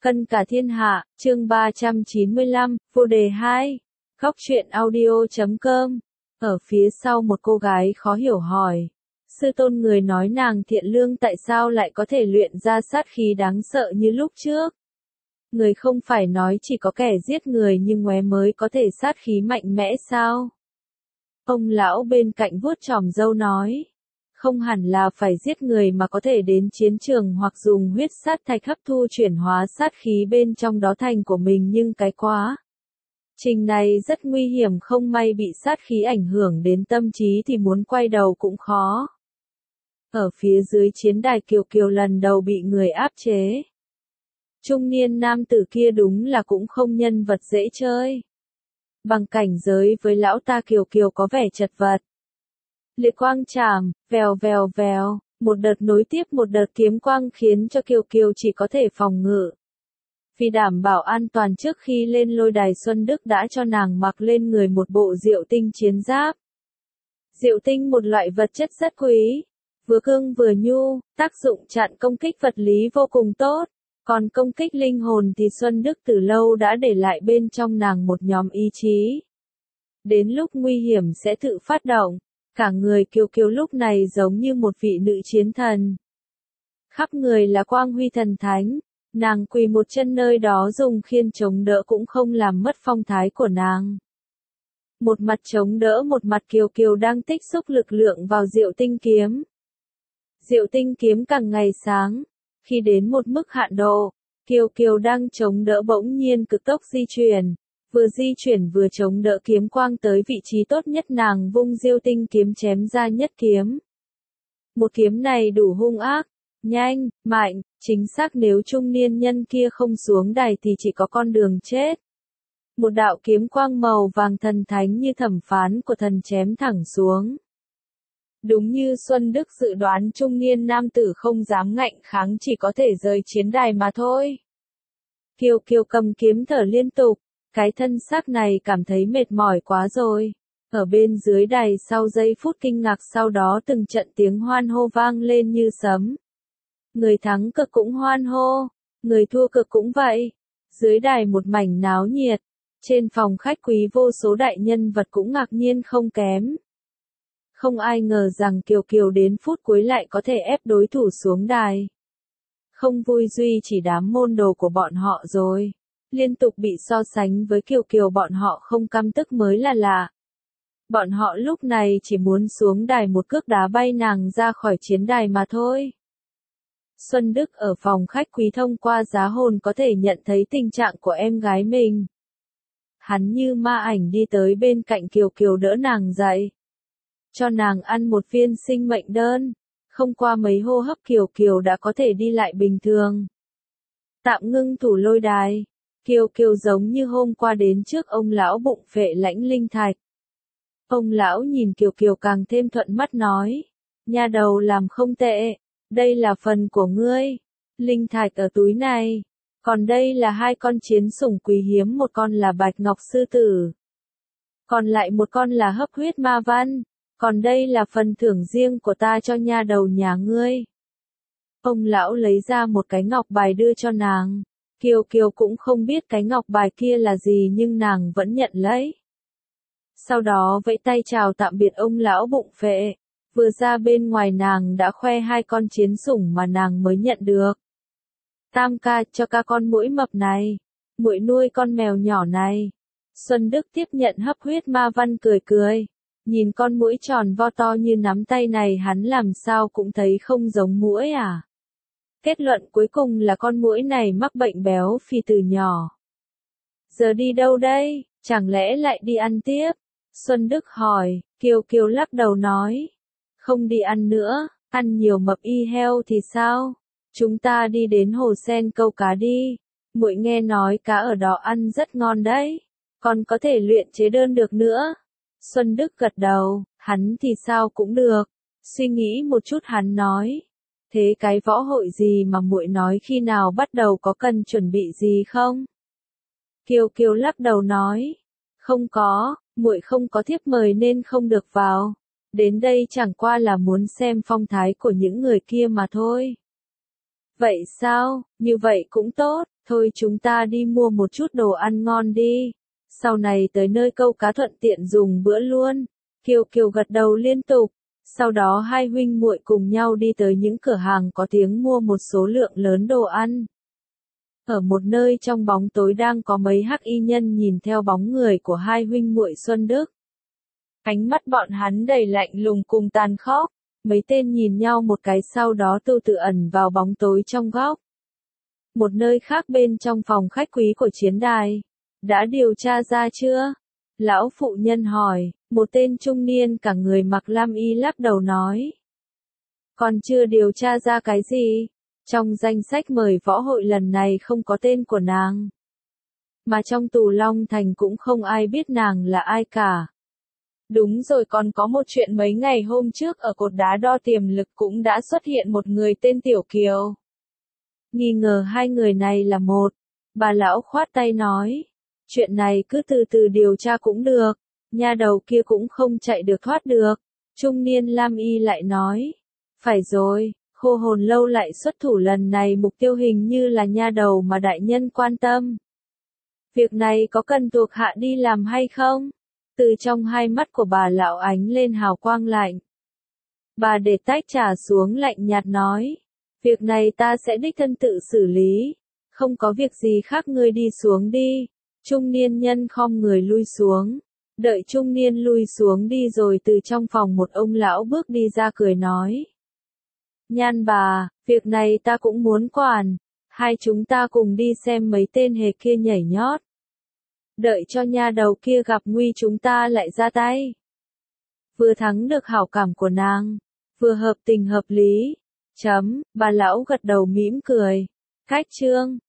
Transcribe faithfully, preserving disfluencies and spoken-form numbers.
Cân cả thiên hạ, chương ba trăm chín mươi lăm, vô đề hai. Góc truyện audio chấm com. Ở phía sau một cô gái khó hiểu hỏi. Sư tôn người nói nàng thiện lương tại sao lại có thể luyện ra sát khí đáng sợ như lúc trước? Người không phải nói chỉ có kẻ giết người nhưng ngoé mới có thể sát khí mạnh mẽ sao? Ông lão bên cạnh vuốt chòm râu nói. Không hẳn là phải giết người mà có thể đến chiến trường hoặc dùng huyết sát thạch hấp thu chuyển hóa sát khí bên trong đó thành của mình nhưng cái quá. Trình này rất nguy hiểm, không may bị sát khí ảnh hưởng đến tâm trí thì muốn quay đầu cũng khó. Ở phía dưới chiến đài Kiều Kiều lần đầu bị người áp chế. Trung niên nam tử kia đúng là cũng không nhân vật dễ chơi. Bằng cảnh giới với lão ta Kiều Kiều có vẻ chật vật. Liệt quang chạm, vèo vèo vèo, một đợt nối tiếp một đợt kiếm quang khiến cho Kiều Kiều chỉ có thể phòng ngự. Vì đảm bảo an toàn trước khi lên lôi đài, Xuân Đức đã cho nàng mặc lên người một bộ diệu tinh chiến giáp. Diệu tinh một loại vật chất rất quý, vừa cương vừa nhu, tác dụng chặn công kích vật lý vô cùng tốt. Còn công kích linh hồn thì Xuân Đức từ lâu đã để lại bên trong nàng một nhóm ý chí. Đến lúc nguy hiểm sẽ tự phát động. Cả người Kiều Kiều lúc này giống như một vị nữ chiến thần. Khắp người là quang huy thần thánh, nàng quỳ một chân nơi đó dùng khiên chống đỡ cũng không làm mất phong thái của nàng. Một mặt chống đỡ một mặt Kiều Kiều đang tích xúc lực lượng vào diệu tinh kiếm. Diệu tinh kiếm càng ngày sáng, khi đến một mức hạn độ, Kiều Kiều đang chống đỡ bỗng nhiên cực tốc di chuyển. Vừa di chuyển vừa chống đỡ kiếm quang tới vị trí tốt nhất, nàng vung diêu tinh kiếm chém ra nhất kiếm. Một kiếm này đủ hung ác, nhanh, mạnh, chính xác, nếu trung niên nhân kia không xuống đài thì chỉ có con đường chết. Một đạo kiếm quang màu vàng thần thánh như thẩm phán của thần chém thẳng xuống. Đúng như Xuân Đức dự đoán, trung niên nam tử không dám ngạnh kháng, chỉ có thể rời chiến đài mà thôi. Kiều Kiều cầm kiếm thở liên tục. Cái thân xác này cảm thấy mệt mỏi quá rồi. Ở bên dưới đài sau giây phút kinh ngạc sau đó từng trận tiếng hoan hô vang lên như sấm. Người thắng cực cũng hoan hô, người thua cực cũng vậy. Dưới đài một mảnh náo nhiệt. Trên phòng khách quý vô số đại nhân vật cũng ngạc nhiên không kém. Không ai ngờ rằng Kiều Kiều đến phút cuối lại có thể ép đối thủ xuống đài. Không vui duy chỉ đám môn đồ của bọn họ rồi. Liên tục bị so sánh với Kiều Kiều bọn họ không căm tức mới là lạ. Bọn họ lúc này chỉ muốn xuống đài một cước đá bay nàng ra khỏi chiến đài mà thôi. Xuân Đức ở phòng khách quý thông qua giá hồn có thể nhận thấy tình trạng của em gái mình. Hắn như ma ảnh đi tới bên cạnh Kiều Kiều đỡ nàng dậy. Cho nàng ăn một viên sinh mệnh đơn. Không qua mấy hô hấp Kiều Kiều đã có thể đi lại bình thường. Tạm ngưng thủ lôi đài. Kiều Kiều giống như hôm qua đến trước ông lão bụng phệ lãnh linh thạch. Ông lão nhìn Kiều Kiều càng thêm thuận mắt nói. Nha đầu làm không tệ, đây là phần của ngươi. Linh thạch ở túi này. Còn đây là hai con chiến sủng quý hiếm, một con là bạch ngọc sư tử. Còn lại một con là hấp huyết ma văn. Còn đây là phần thưởng riêng của ta cho nha đầu nhà ngươi. Ông lão lấy ra một cái ngọc bài đưa cho nàng. Kiều Kiều cũng không biết cái ngọc bài kia là gì nhưng nàng vẫn nhận lấy. Sau đó vẫy tay chào tạm biệt ông lão bụng phệ. Vừa ra bên ngoài nàng đã khoe hai con chiến sủng mà nàng mới nhận được. Tam ca, cho ca con muỗi mập này. Muội nuôi con mèo nhỏ này. Xuân Đức tiếp nhận hấp huyết ma văn cười cười. Nhìn con muỗi tròn vo to như nắm tay này hắn làm sao cũng thấy không giống muỗi à. Kết luận cuối cùng là con muỗi này mắc bệnh béo phì từ nhỏ. Giờ đi đâu đây, chẳng lẽ lại đi ăn tiếp? Xuân Đức hỏi, Kiều Kiều lắc đầu nói. Không đi ăn nữa, ăn nhiều mập y heo thì sao? Chúng ta đi đến hồ sen câu cá đi. Muội nghe nói cá ở đó ăn rất ngon đấy. Còn có thể luyện chế đơn được nữa. Xuân Đức gật đầu, hắn thì sao cũng được. Suy nghĩ một chút hắn nói. Thế cái võ hội gì mà muội nói khi nào bắt đầu, có cần chuẩn bị gì không? Kiều Kiều lắc đầu nói. Không có, muội không có thiếp mời nên không được vào. Đến đây chẳng qua là muốn xem phong thái của những người kia mà thôi. Vậy sao, như vậy cũng tốt, Thôi chúng ta đi mua một chút đồ ăn ngon đi. Sau này tới nơi câu cá thuận tiện dùng bữa luôn. Kiều Kiều gật đầu liên tục. Sau đó hai huynh muội cùng nhau đi tới những cửa hàng có tiếng mua một số lượng lớn đồ ăn. Ở một nơi trong bóng tối đang có mấy hắc y nhân nhìn theo bóng người của hai huynh muội Xuân Đức. Ánh mắt bọn hắn đầy lạnh lùng cùng tàn khốc. Mấy tên nhìn nhau một cái sau đó từ từ ẩn vào bóng tối trong góc. Một nơi khác bên trong phòng khách quý của chiến đài. Đã điều tra ra chưa? Lão phụ nhân hỏi. Một tên trung niên cả người mặc lam y lắc đầu nói. Còn chưa điều tra ra cái gì? Trong danh sách mời võ hội lần này không có tên của nàng. Mà trong tù Long Thành cũng không ai biết nàng là ai cả. Đúng rồi, còn có một chuyện mấy ngày hôm trước ở cột đá đo tiềm lực cũng đã xuất hiện một người tên Tiểu Kiều. Nghi ngờ hai người này là một. Bà lão khoát tay nói. Chuyện này cứ từ từ điều tra cũng được. Nha đầu kia cũng không chạy được thoát được. Trung niên lam y lại nói. Phải rồi, khô hồn lâu lại xuất thủ lần này mục tiêu hình như là nha đầu mà đại nhân quan tâm. Việc này có cần thuộc hạ đi làm hay không? Từ trong hai mắt của bà lão ánh lên hào quang lạnh. Bà để tách trà xuống lạnh nhạt nói. Việc này ta sẽ đích thân tự xử lý. Không có việc gì khác ngươi đi xuống đi. Trung niên nhân khom người lui xuống. Đợi trung niên lui xuống đi rồi từ trong phòng một ông lão bước đi ra cười nói. Nhan bà, việc này ta cũng muốn quản. Hai chúng ta cùng đi xem mấy tên hề kia nhảy nhót. Đợi cho nha đầu kia gặp nguy chúng ta lại ra tay. Vừa thắng được hảo cảm của nàng, vừa hợp tình hợp lý. Chấm, bà lão gật đầu mỉm cười. Cách chương.